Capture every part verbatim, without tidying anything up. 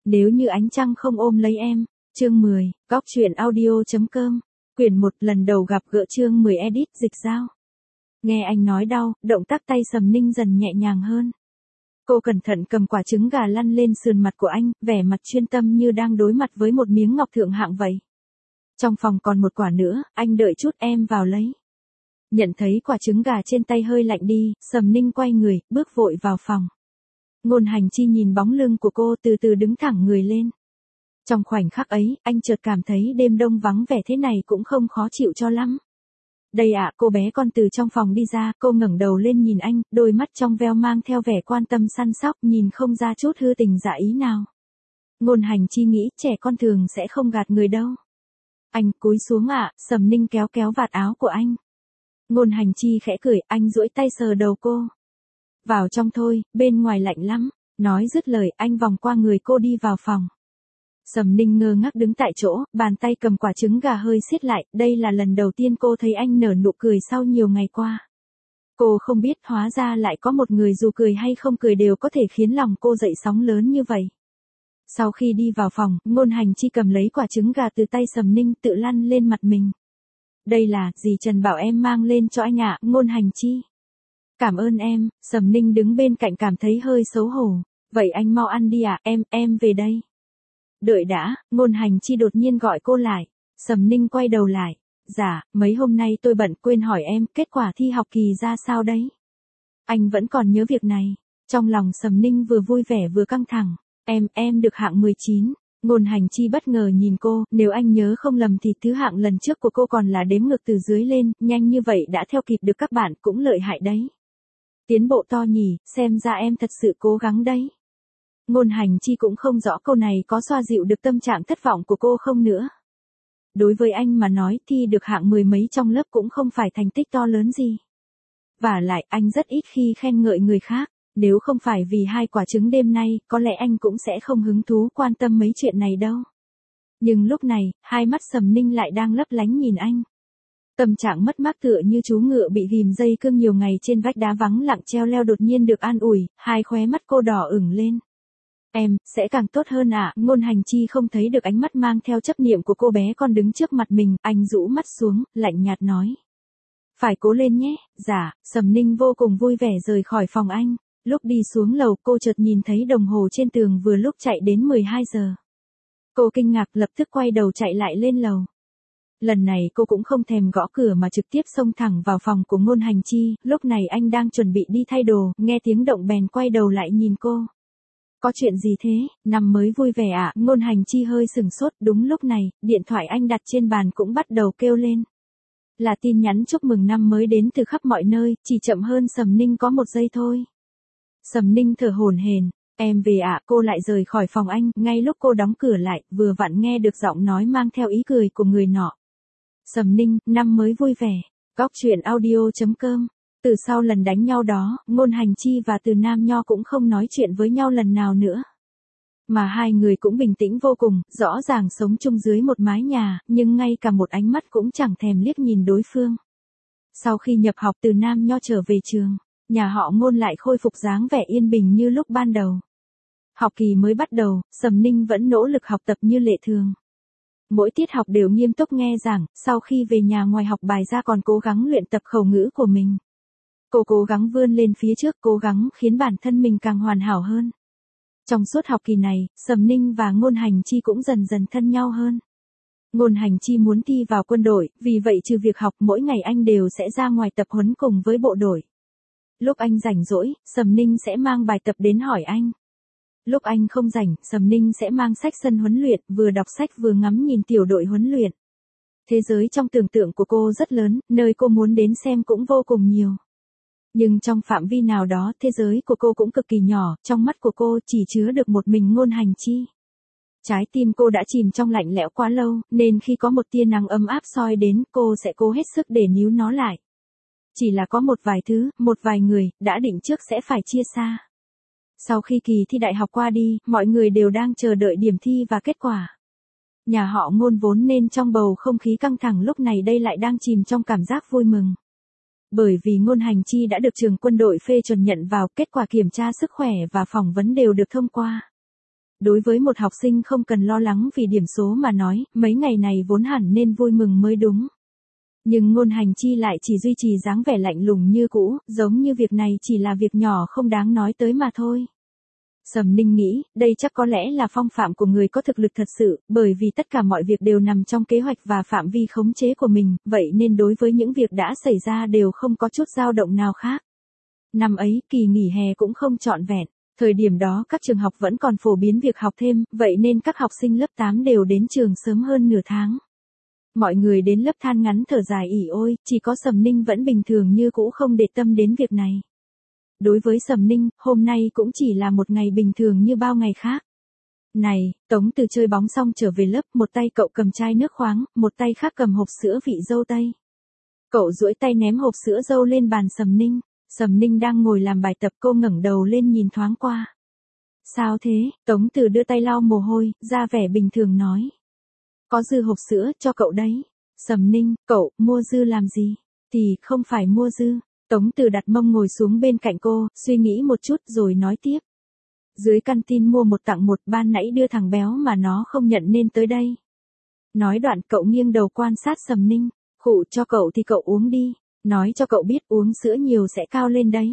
Nếu như ánh trăng không ôm lấy em. Chương mười, góc truyện audio.com. Quyển một, lần đầu gặp gỡ, chương mười, edit dịch giao. Nghe anh nói đau, động tác tay Sầm Ninh dần nhẹ nhàng hơn. Cô cẩn thận cầm quả trứng gà lăn lên sườn mặt của anh, vẻ mặt chuyên tâm như đang đối mặt với một miếng ngọc thượng hạng vậy. Trong phòng còn một quả nữa, anh đợi chút em vào lấy. Nhận thấy quả trứng gà trên tay hơi lạnh đi, Sầm Ninh quay người, bước vội vào phòng. Ngôn Hành Chi nhìn bóng lưng của cô từ từ đứng thẳng người lên. Trong khoảnh khắc ấy, anh chợt cảm thấy đêm đông vắng vẻ thế này cũng không khó chịu cho lắm. Đây ạ, à, cô bé con từ trong phòng đi ra, cô ngẩng đầu lên nhìn anh, đôi mắt trong veo mang theo vẻ quan tâm săn sóc, nhìn không ra chút hư tình dạ ý nào. Ngôn Hành Chi nghĩ trẻ con thường sẽ không gạt người đâu. Anh cúi xuống ạ, à, Sầm Ninh kéo kéo vạt áo của anh. Ngôn Hành Chi khẽ cười, anh duỗi tay sờ đầu cô. Vào trong thôi, bên ngoài lạnh lắm. Nói dứt lời, anh vòng qua người cô đi vào phòng. Sầm Ninh ngơ ngác đứng tại chỗ, bàn tay cầm quả trứng gà hơi siết lại, đây là lần đầu tiên cô thấy anh nở nụ cười sau nhiều ngày qua. Cô không biết hóa ra lại có một người dù cười hay không cười đều có thể khiến lòng cô dậy sóng lớn như vậy. Sau khi đi vào phòng, Ngôn Hành Chi cầm lấy quả trứng gà từ tay Sầm Ninh tự lăn lên mặt mình. Đây là, dì Trần bảo em mang lên cho anh ạ, Ngôn Hành Chi. Cảm ơn em, Sầm Ninh đứng bên cạnh cảm thấy hơi xấu hổ. Vậy anh mau ăn đi ạ, em, em về đây. Đợi đã, Ngôn Hành Chi đột nhiên gọi cô lại. Sầm Ninh quay đầu lại. Dạ, mấy hôm nay tôi bận quên hỏi em, kết quả thi học kỳ ra sao đấy? Anh vẫn còn nhớ việc này. Trong lòng Sầm Ninh vừa vui vẻ vừa căng thẳng. Em, em được hạng mười chín. Ngôn Hành Chi bất ngờ nhìn cô, nếu anh nhớ không lầm thì thứ hạng lần trước của cô còn là đếm ngược từ dưới lên, nhanh như vậy đã theo kịp được các bạn, cũng lợi hại đấy. Tiến bộ to nhỉ, xem ra em thật sự cố gắng đấy. Ngôn Hành Chi cũng không rõ câu này có xoa dịu được tâm trạng thất vọng của cô không nữa. Đối với anh mà nói thi được hạng mười mấy trong lớp cũng không phải thành tích to lớn gì. Vả lại anh rất ít khi khen ngợi người khác, nếu không phải vì hai quả trứng đêm nay, có lẽ anh cũng sẽ không hứng thú quan tâm mấy chuyện này đâu. Nhưng lúc này, hai mắt Sầm Ninh lại đang lấp lánh nhìn anh. Tâm trạng mất mát tựa như chú ngựa bị ghim dây cương nhiều ngày trên vách đá vắng lặng treo leo đột nhiên được an ủi, hai khóe mắt cô đỏ ửng lên. Em, sẽ càng tốt hơn ạ, à? Ngôn Hành Chi không thấy được ánh mắt mang theo chấp niệm của cô bé con đứng trước mặt mình, anh rũ mắt xuống, lạnh nhạt nói. Phải cố lên nhé, dạ, Sầm Ninh vô cùng vui vẻ rời khỏi phòng anh. Lúc đi xuống lầu cô chợt nhìn thấy đồng hồ trên tường vừa lúc chạy đến mười hai giờ. Cô kinh ngạc lập tức quay đầu chạy lại lên lầu. Lần này cô cũng không thèm gõ cửa mà trực tiếp xông thẳng vào phòng của Ngôn Hành Chi, lúc này anh đang chuẩn bị đi thay đồ, nghe tiếng động bèn quay đầu lại nhìn cô. Có chuyện gì thế, năm mới vui vẻ ạ, à? Ngôn Hành Chi hơi sừng sốt, đúng lúc này, điện thoại anh đặt trên bàn cũng bắt đầu kêu lên. Là tin nhắn chúc mừng năm mới đến từ khắp mọi nơi, chỉ chậm hơn Sầm Ninh có một giây thôi. Sầm Ninh thở hổn hển, em về ạ, à? Cô lại rời khỏi phòng anh, ngay lúc cô đóng cửa lại, vừa vặn nghe được giọng nói mang theo ý cười của người nọ. Sầm Ninh, năm mới vui vẻ, góc truyện audio.com. Từ sau lần đánh nhau đó, Ngôn Hành Chi và Từ Nam Nho cũng không nói chuyện với nhau lần nào nữa. Mà hai người cũng bình tĩnh vô cùng, rõ ràng sống chung dưới một mái nhà, nhưng ngay cả một ánh mắt cũng chẳng thèm liếc nhìn đối phương. Sau khi nhập học Từ Nam Nho trở về trường, nhà họ Ngôn lại khôi phục dáng vẻ yên bình như lúc ban đầu. Học kỳ mới bắt đầu, Sầm Ninh vẫn nỗ lực học tập như lệ thường. Mỗi tiết học đều nghiêm túc nghe giảng, sau khi về nhà ngoài học bài ra còn cố gắng luyện tập khẩu ngữ của mình. Cô cố gắng vươn lên phía trước, cố gắng khiến bản thân mình càng hoàn hảo hơn. Trong suốt học kỳ này, Sầm Ninh và Ngôn Hành Chi cũng dần dần thân nhau hơn. Ngôn Hành Chi muốn thi vào quân đội, vì vậy trừ việc học mỗi ngày anh đều sẽ ra ngoài tập huấn cùng với bộ đội. Lúc anh rảnh rỗi, Sầm Ninh sẽ mang bài tập đến hỏi anh. Lúc anh không rảnh, Sầm Ninh sẽ mang sách sân huấn luyện, vừa đọc sách vừa ngắm nhìn tiểu đội huấn luyện. Thế giới trong tưởng tượng của cô rất lớn, nơi cô muốn đến xem cũng vô cùng nhiều. Nhưng trong phạm vi nào đó, thế giới của cô cũng cực kỳ nhỏ, trong mắt của cô chỉ chứa được một mình Ngôn Hành Chi. Trái tim cô đã chìm trong lạnh lẽo quá lâu, nên khi có một tia nắng ấm áp soi đến, cô sẽ cố hết sức để níu nó lại. Chỉ là có một vài thứ, một vài người, đã định trước sẽ phải chia xa. Sau khi kỳ thi đại học qua đi, mọi người đều đang chờ đợi điểm thi và kết quả. Nhà họ Ngôn vốn nên trong bầu không khí căng thẳng lúc này đây lại đang chìm trong cảm giác vui mừng. Bởi vì Ngôn Hành Chi đã được trường quân đội phê chuẩn nhận vào, kết quả kiểm tra sức khỏe và phỏng vấn đều được thông qua. Đối với một học sinh không cần lo lắng vì điểm số mà nói, mấy ngày này vốn hẳn nên vui mừng mới đúng. Nhưng Ngôn Hành Chi lại chỉ duy trì dáng vẻ lạnh lùng như cũ, giống như việc này chỉ là việc nhỏ không đáng nói tới mà thôi. Sầm Ninh nghĩ, đây chắc có lẽ là phong phạm của người có thực lực thật sự, bởi vì tất cả mọi việc đều nằm trong kế hoạch và phạm vi khống chế của mình, vậy nên đối với những việc đã xảy ra đều không có chút dao động nào khác. Năm ấy, kỳ nghỉ hè cũng không trọn vẹn. Thời điểm đó các trường học vẫn còn phổ biến việc học thêm, vậy nên các học sinh lớp tám đều đến trường sớm hơn nửa tháng. Mọi người đến lớp than ngắn thở dài ỉ ôi, chỉ có Sầm Ninh vẫn bình thường như cũ không để tâm đến việc này. Đối với Sầm Ninh, hôm nay cũng chỉ là một ngày bình thường như bao ngày khác. Này, Tống Từ chơi bóng xong trở về lớp, một tay cậu cầm chai nước khoáng, một tay khác cầm hộp sữa vị dâu tây. Cậu duỗi tay ném hộp sữa dâu lên bàn Sầm Ninh. Sầm Ninh đang ngồi làm bài tập, cô ngẩng đầu lên nhìn thoáng qua. Sao thế? Tống Từ đưa tay lau mồ hôi, ra vẻ bình thường nói. Có dư hộp sữa, cho cậu đấy. Sầm Ninh, cậu, mua dư làm gì? Thì, không phải mua dư. Tống Từ đặt mông ngồi xuống bên cạnh cô, suy nghĩ một chút rồi nói tiếp. Dưới căn tin mua một tặng một, ban nãy đưa thằng béo mà nó không nhận nên tới đây. Nói đoạn cậu nghiêng đầu quan sát Sầm Ninh. Khụ, cho cậu thì cậu uống đi. Nói cho cậu biết uống sữa nhiều sẽ cao lên đấy.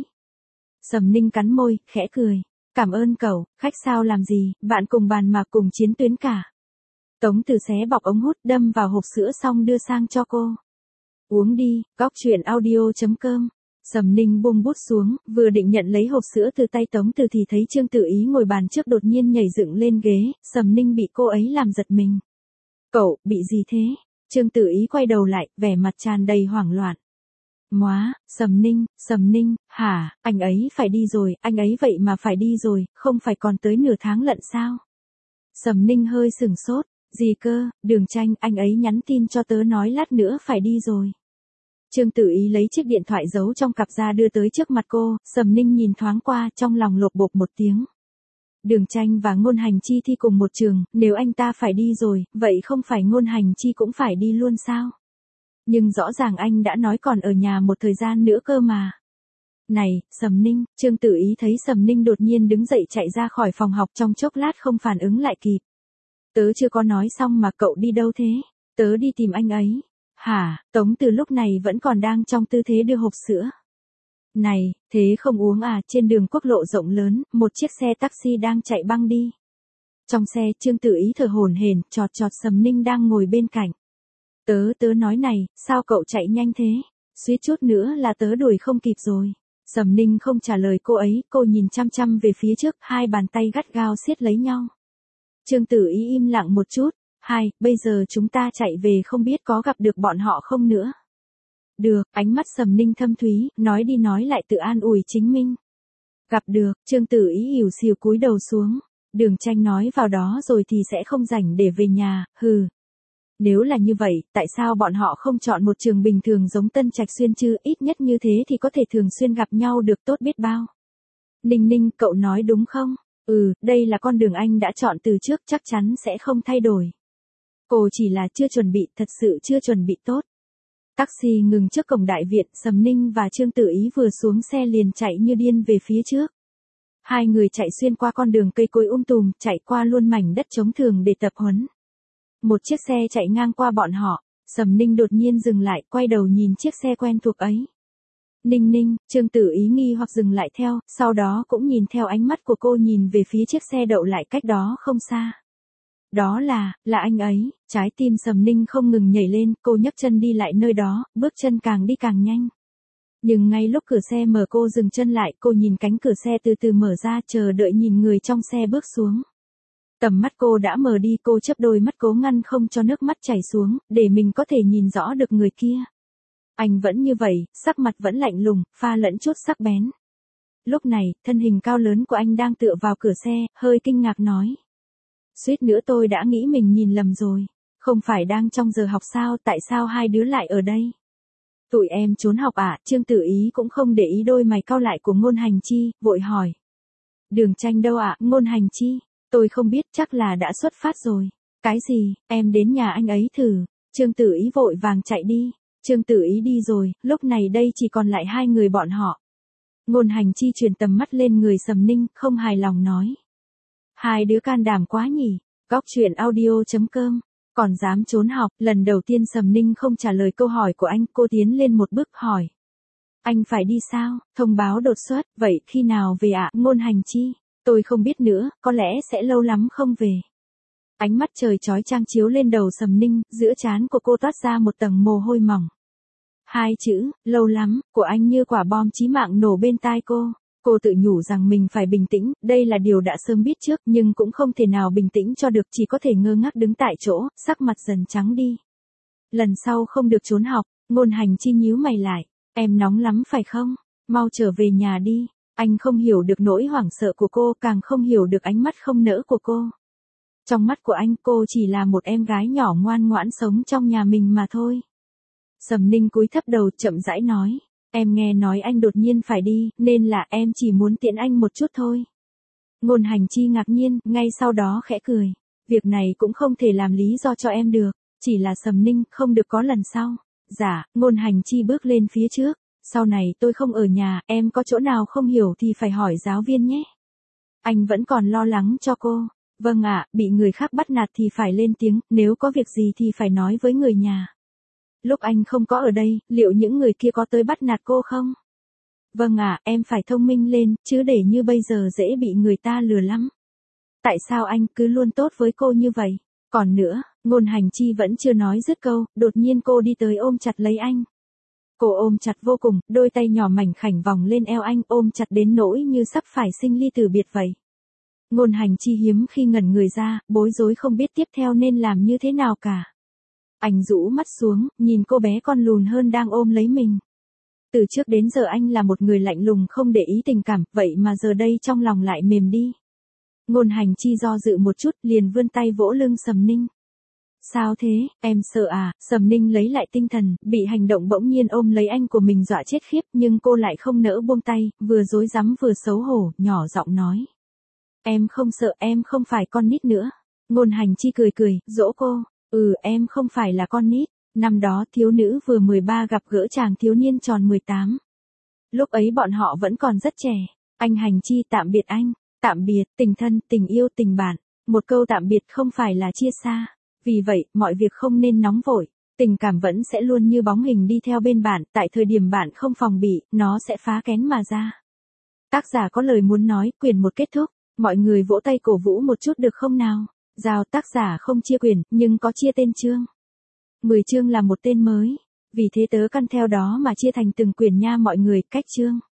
Sầm Ninh cắn môi, khẽ cười. Cảm ơn cậu, khách sao làm gì, bạn cùng bàn mà cùng chiến tuyến cả. Tống Từ xé bọc ống hút đâm vào hộp sữa xong đưa sang cho cô. Uống đi, góc truyện audio chấm com. Sầm Ninh buông bút xuống, vừa định nhận lấy hộp sữa từ tay Tống Từ thì thấy Trương Tử Ý ngồi bàn trước đột nhiên nhảy dựng lên ghế, Sầm Ninh bị cô ấy làm giật mình. Cậu, bị gì thế? Trương Tử Ý quay đầu lại, vẻ mặt tràn đầy hoảng loạn. Móa, Sầm Ninh, Sầm Ninh, hả, anh ấy phải đi rồi, anh ấy vậy mà phải đi rồi, không phải còn tới nửa tháng lận sao? Sầm Ninh hơi sửng sốt, gì cơ, Đường Tranh, anh ấy nhắn tin cho tớ nói lát nữa phải đi rồi. Trương Tử Ý lấy chiếc điện thoại giấu trong cặp ra đưa tới trước mặt cô, Sầm Ninh nhìn thoáng qua trong lòng lột bột một tiếng. Đường Tranh và Ngôn Hành Chi thi cùng một trường, nếu anh ta phải đi rồi, vậy không phải Ngôn Hành Chi cũng phải đi luôn sao? Nhưng rõ ràng anh đã nói còn ở nhà một thời gian nữa cơ mà. Này, Sầm Ninh, Trương Tử Ý thấy Sầm Ninh đột nhiên đứng dậy chạy ra khỏi phòng học trong chốc lát không phản ứng lại kịp. Tớ chưa có nói xong mà cậu đi đâu thế? Tớ đi tìm anh ấy. Hả, Tống Từ lúc này vẫn còn đang trong tư thế đưa hộp sữa. Này, thế không uống à? Trên đường quốc lộ rộng lớn, một chiếc xe taxi đang chạy băng đi. Trong xe, Trương Tử Ý thở hổn hển, chọt chọt Sầm Ninh đang ngồi bên cạnh. Tớ tớ nói này, sao cậu chạy nhanh thế? Suýt chút nữa là tớ đuổi không kịp rồi. Sầm Ninh không trả lời cô ấy, cô nhìn chăm chăm về phía trước, hai bàn tay gắt gao siết lấy nhau. Trương Tử Ý im lặng một chút. Hai, bây giờ chúng ta chạy về không biết có gặp được bọn họ không nữa. Được, ánh mắt Sầm Ninh thâm thúy, nói đi nói lại tự an ủi chính mình. Gặp được, Trương Tử Ý ỉu xìu cúi đầu xuống. Đường Tranh nói vào đó rồi thì sẽ không rảnh để về nhà, hừ. Nếu là như vậy, tại sao bọn họ không chọn một trường bình thường giống Tân Trạch Xuyên chứ, ít nhất như thế thì có thể thường xuyên gặp nhau được tốt biết bao. Ninh Ninh, cậu nói đúng không? Ừ, đây là con đường anh đã chọn từ trước, chắc chắn sẽ không thay đổi. Cô chỉ là chưa chuẩn bị, thật sự chưa chuẩn bị tốt. Taxi ngừng trước cổng đại viện, Sầm Ninh và Trương Tử Ý vừa xuống xe liền chạy như điên về phía trước. Hai người chạy xuyên qua con đường cây cối um tùm, chạy qua luôn mảnh đất trống thường để tập huấn. Một chiếc xe chạy ngang qua bọn họ, Sầm Ninh đột nhiên dừng lại, quay đầu nhìn chiếc xe quen thuộc ấy. Ninh Ninh, Trương Tử Ý nghi hoặc dừng lại theo, sau đó cũng nhìn theo ánh mắt của cô nhìn về phía chiếc xe đậu lại cách đó không xa. Đó là, là anh ấy, trái tim Sầm Ninh không ngừng nhảy lên, cô nhấc chân đi lại nơi đó, bước chân càng đi càng nhanh. Nhưng ngay lúc cửa xe mở cô dừng chân lại, cô nhìn cánh cửa xe từ từ mở ra, chờ đợi nhìn người trong xe bước xuống. Tầm mắt cô đã mờ đi, cô chớp đôi mắt cố ngăn không cho nước mắt chảy xuống, để mình có thể nhìn rõ được người kia. Anh vẫn như vậy, sắc mặt vẫn lạnh lùng, pha lẫn chút sắc bén. Lúc này, thân hình cao lớn của anh đang tựa vào cửa xe, hơi kinh ngạc nói. Suýt nữa tôi đã nghĩ mình nhìn lầm rồi. Không phải đang trong giờ học sao, tại sao hai đứa lại ở đây? Tụi em trốn học à? Trương Tử Ý cũng không để ý đôi mày cau lại của Ngôn Hành Chi, vội hỏi. Đường Tranh đâu ạ? À? Ngôn Hành Chi, tôi không biết, chắc là đã xuất phát rồi. Cái gì, em đến nhà anh ấy thử. Trương Tử Ý vội vàng chạy đi. Trương Tử Ý đi rồi, lúc này đây chỉ còn lại hai người bọn họ. Ngôn Hành Chi chuyển tầm mắt lên người Sầm Ninh, không hài lòng nói. Hai đứa can đảm quá nhỉ. Góc chuyện audio chấm com. Còn dám trốn học. Lần đầu tiên Sầm Ninh không trả lời câu hỏi của anh, cô tiến lên một bước hỏi. Anh phải đi sao? Thông báo đột xuất, vậy khi nào về ạ? Ngôn Hành Chi. Tôi không biết nữa, có lẽ sẽ lâu lắm không về. Ánh mắt trời chói chang chiếu lên đầu Sầm Ninh, giữa trán của cô toát ra một tầng mồ hôi mỏng. Hai chữ, lâu lắm, của anh như quả bom chí mạng nổ bên tai cô. Cô tự nhủ rằng mình phải bình tĩnh, đây là điều đã sớm biết trước, nhưng cũng không thể nào bình tĩnh cho được, chỉ có thể ngơ ngác đứng tại chỗ, sắc mặt dần trắng đi. Lần sau không được trốn học. Ngôn Hành Chi nhíu mày lại. Em nóng lắm phải không? Mau trở về nhà đi. Anh không hiểu được nỗi hoảng sợ của cô, càng không hiểu được ánh mắt không nỡ của cô. Trong mắt của anh, cô chỉ là một em gái nhỏ ngoan ngoãn sống trong nhà mình mà thôi. Sầm Ninh cúi thấp đầu chậm rãi nói. Em nghe nói anh đột nhiên phải đi, nên là em chỉ muốn tiễn anh một chút thôi. Ngôn Hành Chi ngạc nhiên, ngay sau đó khẽ cười. Việc này cũng không thể làm lý do cho em được, chỉ là Sầm Ninh, không được có lần sau. Dạ, Ngôn Hành Chi bước lên phía trước. Sau này tôi không ở nhà, em có chỗ nào không hiểu thì phải hỏi giáo viên nhé. Anh vẫn còn lo lắng cho cô. Vâng ạ, bị người khác bắt nạt thì phải lên tiếng, nếu có việc gì thì phải nói với người nhà. Lúc anh không có ở đây, liệu những người kia có tới bắt nạt cô không? Vâng ạ, em phải thông minh lên, chứ để như bây giờ dễ bị người ta lừa lắm. Tại sao anh cứ luôn tốt với cô như vậy? Còn nữa, Ngôn Hành Chi vẫn chưa nói dứt câu, đột nhiên cô đi tới ôm chặt lấy anh. Cô ôm chặt vô cùng, đôi tay nhỏ mảnh khảnh vòng lên eo anh, ôm chặt đến nỗi như sắp phải sinh ly tử biệt vậy. Ngôn Hành Chi hiếm khi ngẩn người ra, bối rối không biết tiếp theo nên làm như thế nào cả. Anh rũ mắt xuống, nhìn cô bé con lùn hơn đang ôm lấy mình. Từ trước đến giờ anh là một người lạnh lùng không để ý tình cảm, vậy mà giờ đây trong lòng lại mềm đi. Ngôn Hành Chi do dự một chút, liền vươn tay vỗ lưng Sầm Ninh. Sao thế, em sợ à? Sầm Ninh lấy lại tinh thần, bị hành động bỗng nhiên ôm lấy anh của mình dọa chết khiếp, nhưng cô lại không nỡ buông tay, vừa rối rắm vừa xấu hổ, nhỏ giọng nói. Em không sợ, em không phải con nít nữa. Ngôn Hành Chi cười cười, dỗ cô. Ừ, em không phải là con nít. Năm đó thiếu nữ vừa mười ba gặp gỡ chàng thiếu niên tròn mười tám. Lúc ấy bọn họ vẫn còn rất trẻ. Anh Hành Chi, tạm biệt anh. Tạm biệt, tình thân, tình yêu, tình bạn. Một câu tạm biệt không phải là chia xa. Vì vậy, mọi việc không nên nóng vội. Tình cảm vẫn sẽ luôn như bóng hình đi theo bên bạn, tại thời điểm bạn không phòng bị, nó sẽ phá kén mà ra. Tác giả có lời muốn nói, quyển một kết thúc. Mọi người vỗ tay cổ vũ một chút được không nào? Giao tác giả không chia quyển, nhưng có chia tên chương. mười chương là một tên mới. Vì thế tớ căn theo đó mà chia thành từng quyển nha mọi người, cách chương.